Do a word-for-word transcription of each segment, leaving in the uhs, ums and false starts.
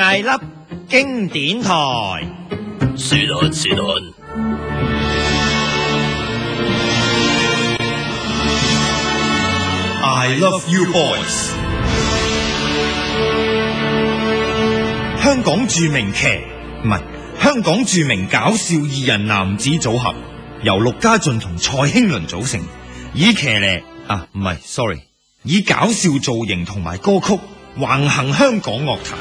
艾粒經典台， 是但是但。 I love you boys。香港著名騎唔係香港著名搞笑二人男子組合，由陸家俊同蔡興倫組成，以騎呢啊唔係 sorry， 以搞笑造型同埋歌曲橫行香港樂壇。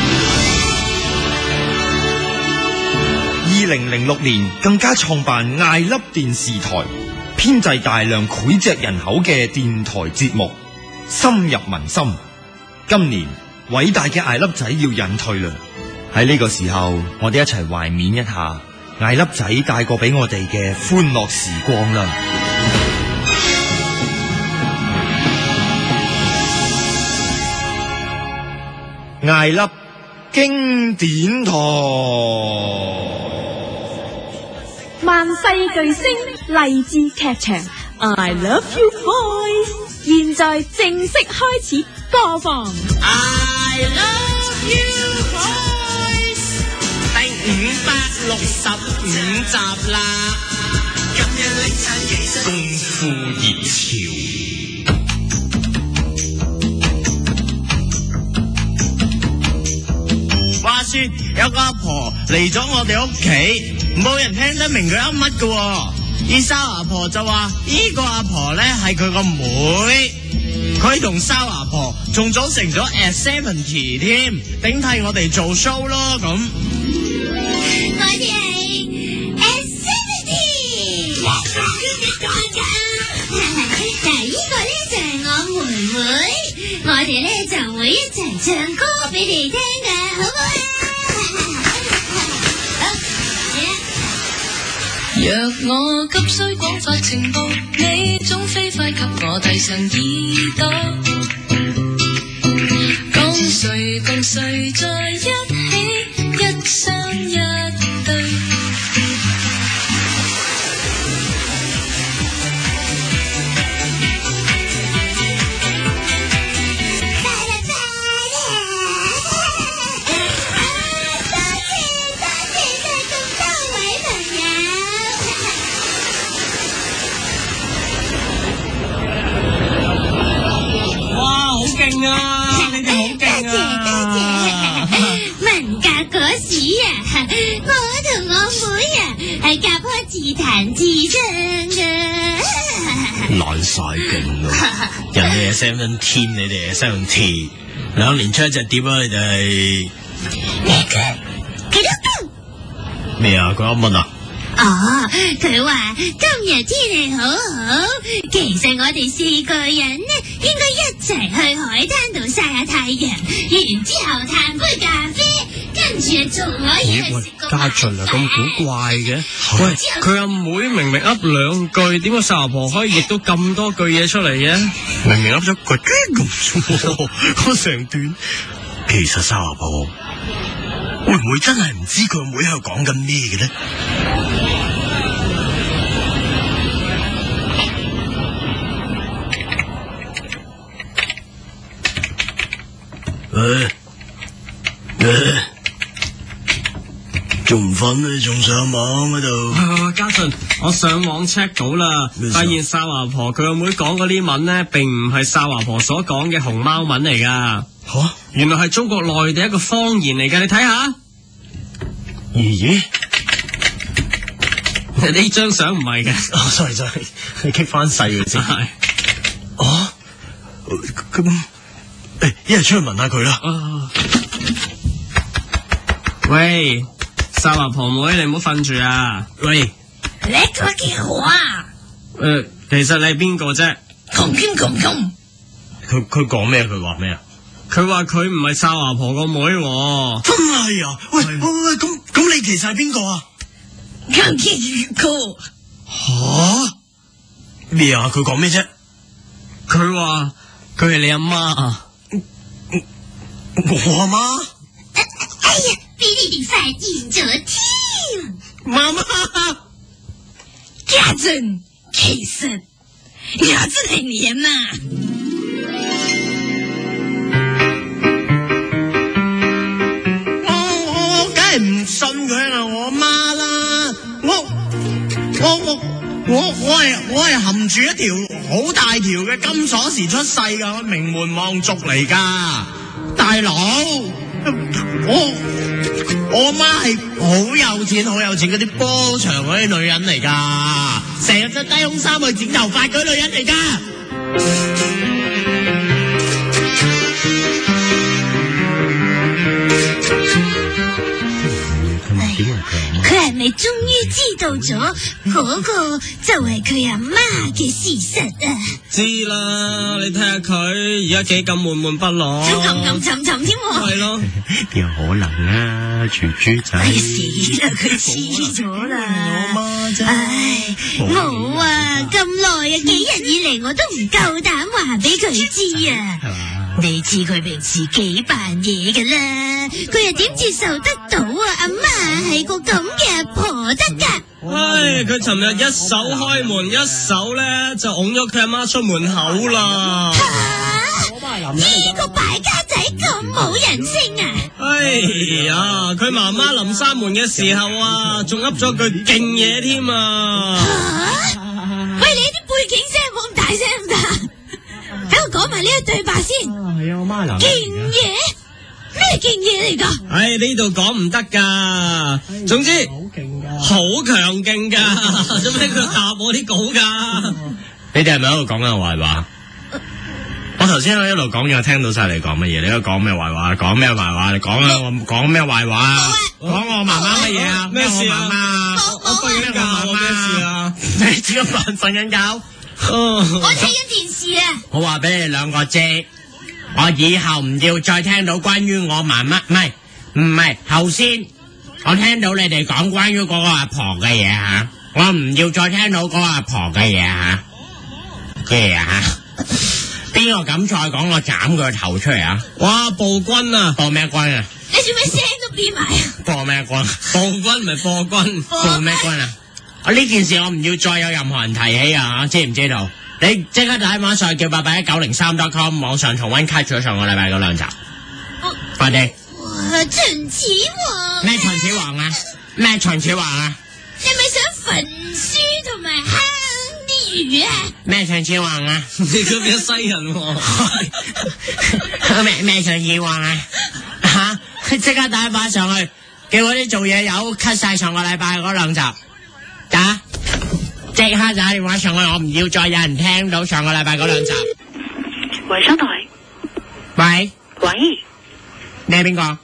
二零零六年更加創辦艾粒電視台，編製大量膾炙人口嘅電台節目，深入民心。今年偉大嘅艾粒仔要隱退啦，喺呢個時候，我哋一齊懷緬一下艾粒仔帶過俾我哋嘅歡樂時光啦。艾粒經典台， 萬世巨星勵志劇場 I Love You Boys 現在正式開始播放 I Love You Boys 第五百六十五集啦，今日凌晨幾時功夫熱潮。 話說有個阿婆嚟咗我哋屋企，冇人聽得明佢噏乜㗎。而沙華婆就話呢個阿婆咧係佢個妹，佢同沙華婆仲組成咗 S seventy 添，頂替我哋做 show 咯咁。 我哋係 S seventy。哇！講㗎，嗱呢個咧就係我妹妹，我哋咧就會一齊唱歌俾你聽㗎，好唔好啊？ 若我急需廣發情報，你總飛快給我遞上耳朵。講誰共誰在一起，一雙一對。 勁啊！你哋好勁啊！ 文革嗰時啊，我同我妹啊係夾開自彈自唱噶， 爛晒勁咯！人哋係 seventeen， 你哋係 seventy， 兩年出一隻碟啊！你哋咩嘅？佢都咩啊？佢噏乜啊？ 哦，佢話今日天氣好好，其實我哋四個人呢應該一齊去海灘度曬下太陽，然之後嘆杯咖啡，跟住仲可以去食個家俊啊，咁古怪嘅。喂，佢阿妹明明噏兩句，點解沙華婆可以譯到咁多句嘢出嚟嘅？明明噏咗句咁啫，嗰成段。其實沙華婆會唔會真係唔知佢阿妹喺度講緊咩嘅咧？誒誒，仲唔瞓咧？仲上網嗰度？啊，家俊，我上網 check 到啦，發現沙華婆佢阿妹講嗰啲文咧，並唔係沙華婆所講嘅熊貓文嚟噶。吓、啊，原來係中國內地一個方言嚟噶，你睇下。咦？呢張相唔係嘅。哦 ，sorry sorry，你 keep 翻細佢先。係。哦，咁。誒，一係出去問下佢啦。啊、喂，沙華婆妹，你唔好瞓住啊！喂， 你做乜嘅話？ 誒、呃，其實你係邊個啫？ 窮窮窮窮。 佢佢講咩？佢話咩啊？佢話佢唔係沙華婆個妹。真係啊！喂喂喂，咁咁你其實係邊個啊？ 強傑預告。 吓？咩啊？佢講咩啫？佢話佢係你阿媽啊！我阿媽？ 哎呀，俾你哋發現咗添！ 媽媽， 家俊，其實我真係你阿媽。 含住一條好大條嘅金鎖匙出世噶，名門望族嚟噶，大佬，我我媽係好有錢好有錢嗰啲波場嗰啲女人嚟噶，成日着低胸衫去剪頭髮嗰啲女人嚟噶。 佢係咪終於知道咗嗰個就係佢阿媽嘅事實啊？ 知啦，你睇下佢而家幾咁悶悶不樂， 暗暗沉沉添。 係咯， 邊有可能啊，豬豬仔。 哎死啦，佢黐咗啦！ 我媽啫。 唉，我啊咁耐啊，幾日以嚟我都唔夠膽話俾佢知啊。你知佢平時幾扮嘢噶啦，佢又點接受得到啊？阿媽係個咁嘅阿婆得噶？ 唉，佢尋日一手開門，一手咧就拱咗佢阿媽出門口啦。 吓！呢個敗家仔咁冇人性啊！ 哎呀，佢媽媽臨閂門嘅時候啊，仲噏咗句勁嘢添啊！ 吓！喂，你啲背景聲冇咁大聲㗎，等我講埋呢一對白先。 係啊，我媽諗。 勁嘢？咩勁嘢嚟㗎？ 唉，呢度講唔得噶，總之好勁噶，好強勁噶，做咩佢答我啲稿噶？ 你哋係咪喺度講緊壞話？我頭先喺一路講嘢，我聽到晒你講乜嘢？你喺度講咩壞話？講咩壞話？你講啊！我講咩壞話？講我媽媽乜嘢啊？ 咩事啊？ 我我瞓緊覺啊！咩事啊？你點解瞓瞓緊覺？ 我睇緊電視啊！ 我話俾你兩個知，我以後唔要再聽到關於我媽媽，唔係唔係頭先我聽到你哋講關於嗰個阿婆嘅嘢吓，我唔要再聽到嗰個阿婆嘅嘢吓嘅嘢吓。邊個敢再講我斬佢個頭出嚟啊！ 哇，暴君啊！ 暴咩君啊？ 你做咩聲都變埋啊？ 暴咩君？ 暴君唔係暴君， 暴咩君啊？我呢件事我唔要再有任何人提起啊！知唔知道？你即刻打電話上去叫八八一九零三 .com 網上重溫 cut 咗上個禮拜嗰兩集，快啲！ 哇，秦始皇咩秦始皇啊？咩秦始皇啊？ 你咪想焚書同埋坑啲魚啊？ 咩秦始皇啊？ 你咁變西人喎？ 咩咩秦始皇啊？吓！即刻打電話上去叫嗰啲做嘢友 cut 晒上個禮拜嗰兩集，打！即刻打電話上去，我唔要再有人聽到上個禮拜嗰兩集。 喂，收台。 喂喂， 你係邊個？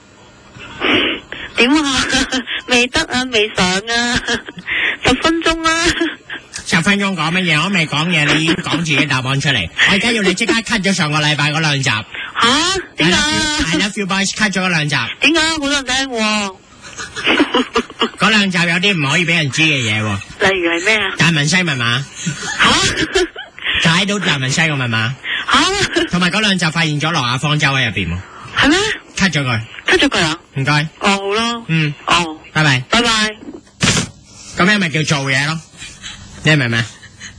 點啊？未得啊，未上啊，十分鐘啊。 十分鐘講乜嘢？我未講嘢，你已經講自己答案出嚟。我而家要你即刻 cut 咗上個禮拜嗰兩集。 吓？點解 I love you boys cut 咗嗰兩集。 點解好多人聽喎？ 嗰兩集有啲唔可以俾人知嘅嘢喎。 例如係咩啊？ 達文西密碼。 吓？ 解到達文西個密碼。 吓？ 同埋嗰兩集發現咗挪亞方舟喺入邊喎。 係咩 ？cut 咗佢。 cut 咗佢啊？ 唔該。 哦，好啦。 嗯。 哦。 拜拜。 拜拜。 咁樣咪叫做嘢咯？你明唔明？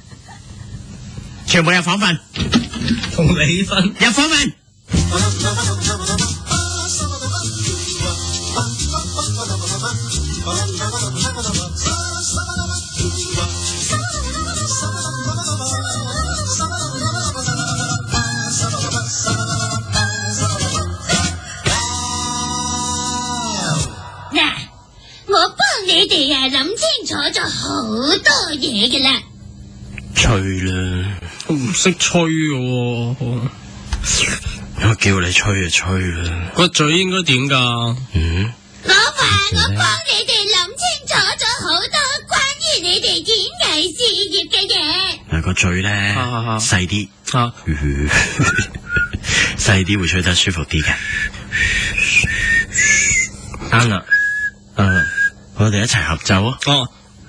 全部入房瞓。 同你瞓。 入房瞓。 嗱，我幫你哋啊諗清楚咗好多嘢㗎啦。 吹啦， 我唔識吹嘅， 我叫你吹就吹啦。 個嘴應該點噶？ 嗯， 我話我幫你哋諗清楚咗好多關於你哋演藝事業嘅嘢。 嗱個嘴咧細啲，細啲會吹得舒服啲嘅。啱啦，誒，我哋一齊合奏啊！ 哦。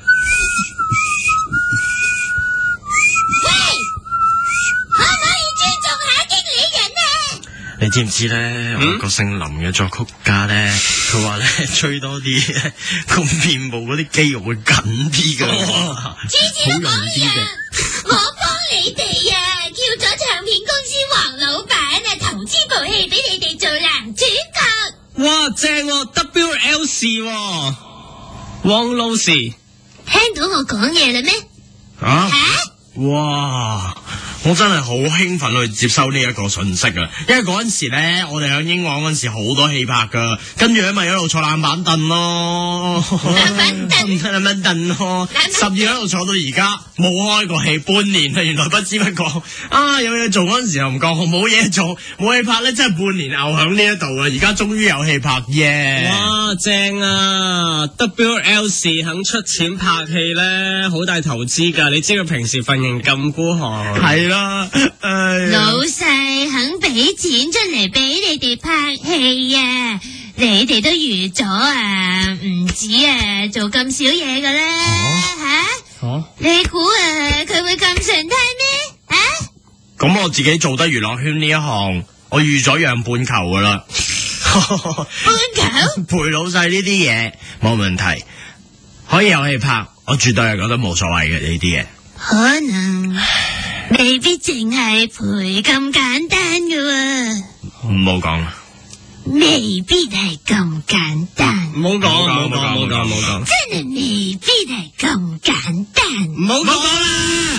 你知唔知咧？我個姓林嘅作曲家咧，佢話咧吹多啲，個面部嗰啲肌肉會緊啲噶，好容易啲嘅。 我幫你哋啊，叫咗唱片公司黃老闆啊，投資部戲俾你哋做男主角。 哇，正喎 ，W L C 喎，汪老師。 聽到我講嘢啦咩？ 啊？ 吓？ 哇！我真係好興奮去接收呢一個信息啊！因為嗰陣時咧，我哋喺英皇嗰陣時好多戲拍噶，跟住咧咪一路坐冷板凳咯， 冷板凳， 冷板凳咯，十月一路坐到而家，冇開過戲半年啦，原來不知不覺啊有嘢做嗰陣時又唔覺，冇嘢做冇戲拍咧，真係半年牛響呢一度啊！而家終於有戲拍耶！ Yeah. 哇，正啊 ！W L C 肯出錢拍戲咧，好大投資噶，你知佢平時份人咁孤寒。 係啦， 老細肯俾錢出嚟俾你哋拍戲啊！你哋都預咗啊，唔止啊，做咁少嘢噶啦吓！ 啊、 你估啊，佢會咁順攤咩？啊？ 咁我自己做得娛樂圈呢一行，我預咗讓半球噶啦。 半球？ 陪老細呢啲嘢冇問題，可以有戲拍，我絕對係覺得冇所謂嘅呢啲嘢。 可能未必淨係陪咁簡單噶喎。 唔好講啦， 未必係咁簡單。 唔好講，唔好講，唔好講，唔好講， 真係未必係咁簡單。 唔好講啦。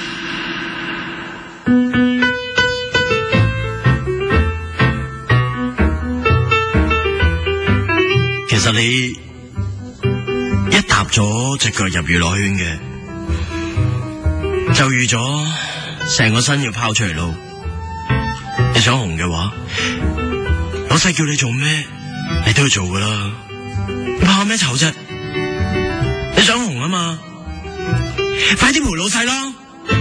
其實你一踏咗隻腳入娛樂圈嘅，就預咗成個身要拋出嚟咯。你想紅嘅話，老細叫你做咩，你都要做噶啦。你怕咩醜啫？你想紅啊嘛，快啲陪老細咯。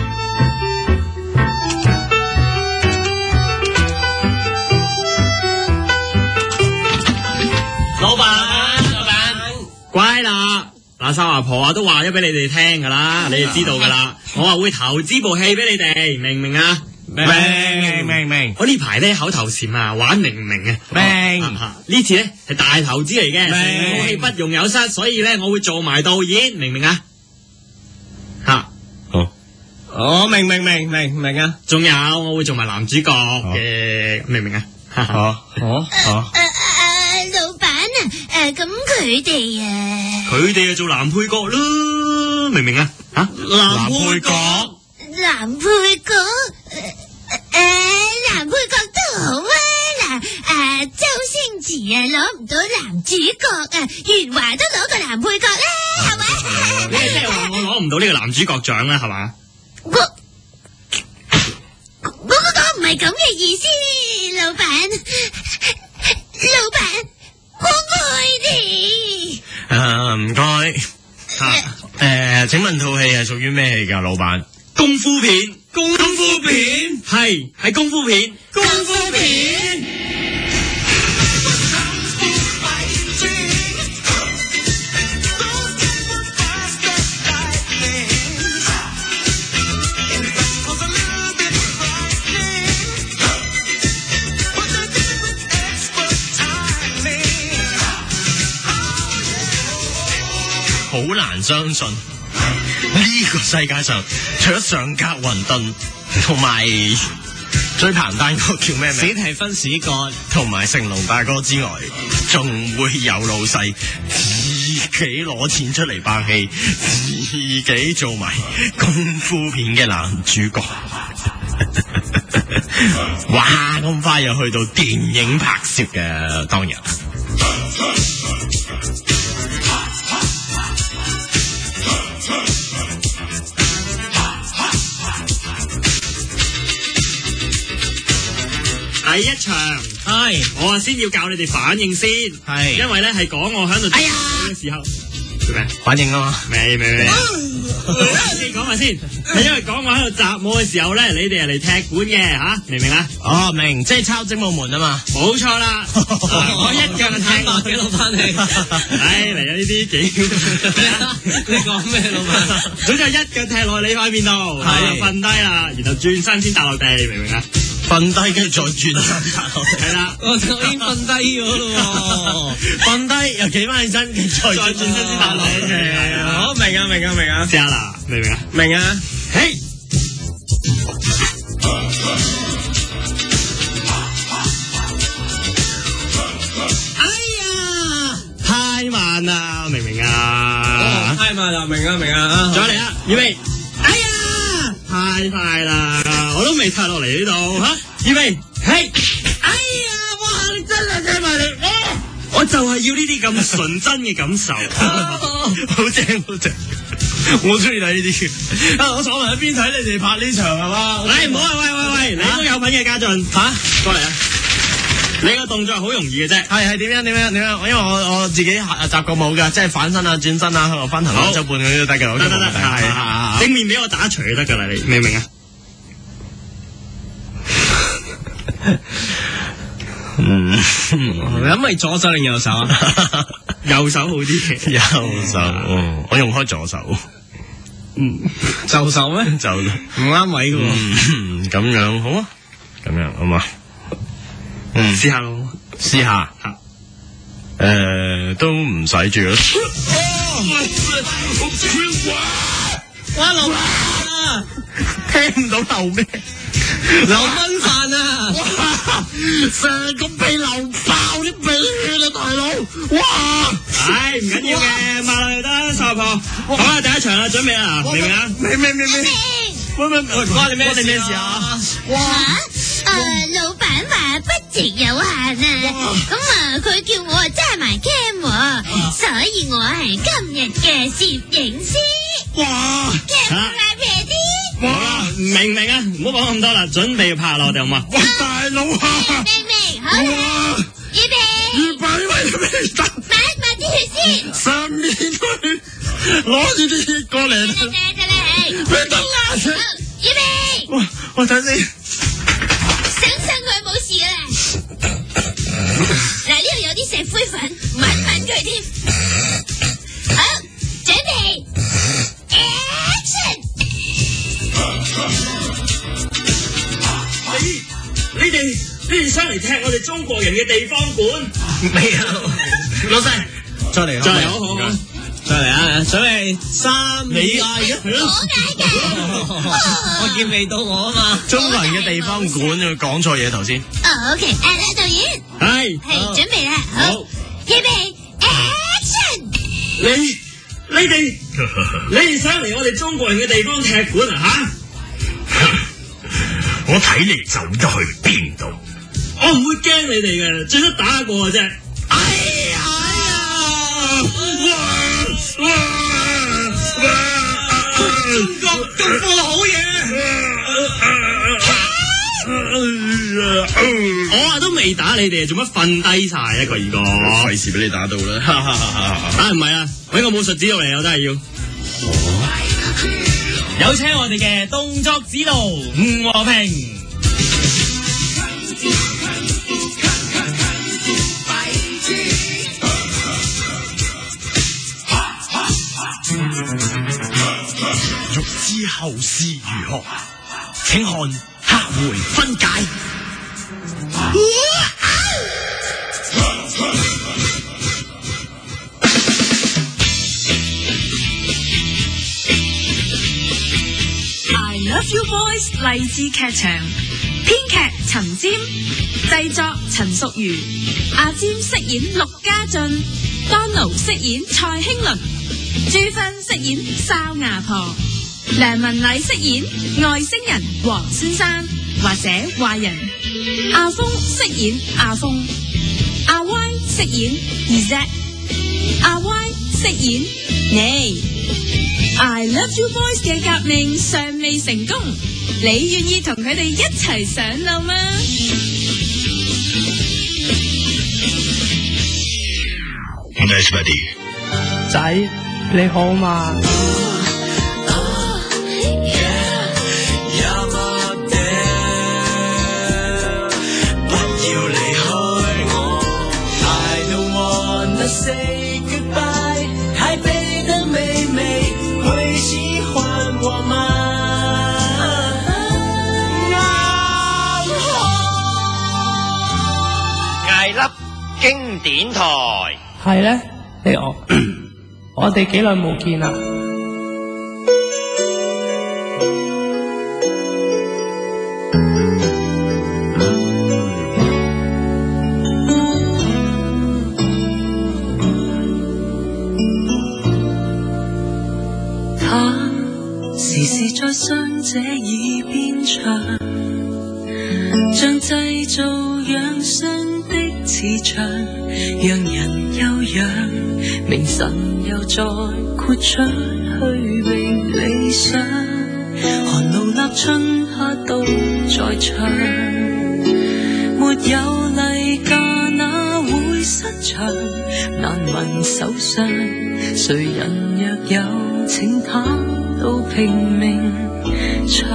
老闆，老闆，乖啦！嗱，三阿婆啊，都話咗俾你哋聽噶啦，你哋知道噶啦。我話會投資部戲俾你哋，明唔明啊？ 明明明明， 我呢排咧口頭禪啊，玩明唔明啊？ 明呢次咧係大投資嚟嘅，成部戲不容有失，所以咧我會做埋導演，明唔明啊？吓， 好， 我明明明明明啊！仲有我會做埋男主角嘅，明唔明啊？ 好，好，好。 老闆啊，誒，咁佢哋啊， 佢哋啊做男配角咯，明唔明啊？吓， 男配角， 男配角，誒、呃，男配角都好啊。嗱，誒，周星馳啊攞唔到男主角啊，元華都攞過男配角啦，係咪？ 你即係話我攞唔到呢個男主角獎啦，係嘛？ 我我我我唔係咁嘅意思，老闆，老闆。我愛你。 誒，唔該。吓，誒，請問套戲係屬於咩戲噶，老闆？ 功夫片，功夫片，係係功夫片，功夫片。 好難相信呢個世界上除咗上格雲頓同埋最彭丹嗰個叫咩名？ 史提芬史葛同埋成龍大哥之外，仲會有老細自己攞錢出嚟拍戲，自己做埋功夫片嘅男主角。哇！咁快又去到電影拍攝嘅，當然。 第一場係我啊，先要教你哋反應先，係因為咧係講我喺度哎呀嘅時候，做咩反應啊嘛？ 未未未，先講埋先，係因為講我喺度習武嘅時候咧，你哋係嚟踢館嘅吓，明唔明啊？ 哦，明，即係抄精武門啊嘛， 冇錯啦，我一腳就踢落幾老闆你，唉嚟啊呢啲幾，你講咩老闆？總之一腳踢落你塊面度，係瞓低啦，然後轉身先踏落地，明唔明啊？ 瞓低跟住再轉身打落地， 係啦，我已經瞓低咗咯， 瞓低又企翻起身，再再轉身先打落地， 好明啊明啊明啊，試下啦，明唔明啊？明啊，嘿，哎呀，太慢啦，明唔明啊？太慢啦，明啊明啊，再嚟啊，預備，哎呀！ 快快啦，我都未踏落嚟呢度吓，預備，係，哎呀，哇，你真係聽埋嚟，我就係要呢啲咁純真嘅感受，好正好正，我中意睇呢啲。啊，我坐埋喺邊睇你哋拍呢場係嘛？唉，唔好啊，喂喂喂，你都有份嘅家俊吓，過嚟啊！你個動作好容易嘅啫，係係點樣點樣點樣？因為我我自己習過舞噶，即係反身啊、轉身啊、翻騰啊、周半嗰啲都得嘅，得得得，係正面俾我打除就得噶啦，你明唔明啊？嗯，你可唔可以左手定右手啊？右手好啲嘅，右手，嗯，我用開左手。嗯，就手咩？就唔啱位嘅喎。嗯，咁樣好啊，咁樣好嘛？嗯，試下咯，試下。誒，都唔使住咯。哇！流啊！聽唔到流咩？流蚊飯啊！哇！成個鼻流爆啲鼻血啊，大佬！哇！唉，唔緊要嘅，抹落去得，傻婆。好啦，第一場啦，準備啦，明唔明啊？明明明明。喂喂，關你咩事啊？哇！ 誒，老闆話 budget 有限啊，咁啊，佢叫我啊揸埋 cam，所以我係今日嘅攝影師。哇 ！cam 拉平啲。好啦，明唔明啊？唔好講咁多啦，準備拍落，我哋好嘛？哇，大佬啊！明明，好啦，預備。預備喂，咩得？抹一抹啲血先。上面去，攞住啲血過嚟。得啦得啦，係。咩得啦？預備。哇！我睇先。佢冇事噶啦，嗱呢度有啲石灰粉，搵搵佢添。好，準備 ，action！ 你你哋你哋上嚟踢我哋中國人嘅地方館？未有，老細，再嚟，再嚟，好好好。再嚟啊！準備三，你嗌嘅，我嗌嘅，我見未到我啊嘛！中國人嘅地方館，佢講錯嘢頭先。哦 ，OK， 誒，導演，係係準備啦，好，預備 ，action！ 你你哋你哋想嚟我哋中國人嘅地方踢館啊吓？我睇你走得去邊度？我唔會驚你哋嘅，最多打過嘅啫。哎呀！哇！中國中國好嘢，我啊都未打你哋，做乜瞓低晒一個二個？費事俾你打到啦！啊唔係啊，搵個武術指導嚟，我真係要。有請我哋嘅動作指導吳和平。欲知後事如何，請看下回分解。 I Love You Boys 勵志劇場，編劇陳占，製作陳淑瑜，阿占飾演陸家俊，當奴飾演蔡興倫，朱芬飾演哨牙婆，梁文禮飾演外星人黃先生或者壞人，阿峰飾演阿峰，阿 Y 飾演二 Z， 阿 Y 飾演你。I Love You Boys 嘅革命尚未成功，你願意同佢哋一齊上路嗎？Nice buddy， 仔你好嘛？ Say goodbye， 台北的妹妹會喜歡我嗎？ 艾粒經典台係咧，你我我哋幾耐冇見啦？ 時時在想這已場，像製造養生的磁場，讓人休養，明晨又再豁出去榮理想，寒露立春夏都在場，沒有例假哪會失場，難聞手上，誰人若有請他到拼命唱，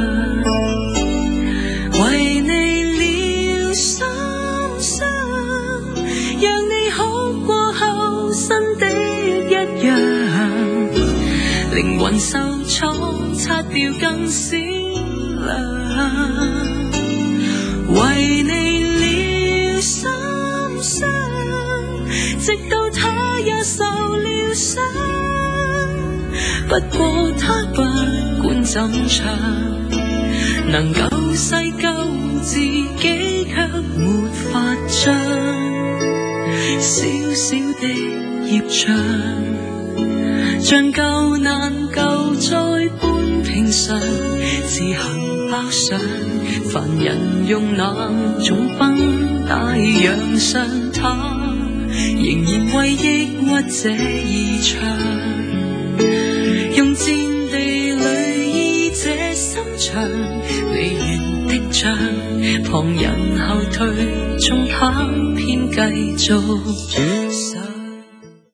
為你療心傷，讓你好過後新的一樣，靈魂受創擦掉更閃亮，為你療心傷，直到他也受了傷，不過他不管怎長，能救世救自己卻沒法將小小的業障，像救難救災般平常，自行百上，凡人用那種繃帶養上他，仍然為抑鬱者而唱，用戰地裏醫這心腸，未完的仗，旁人後退，縱他偏繼續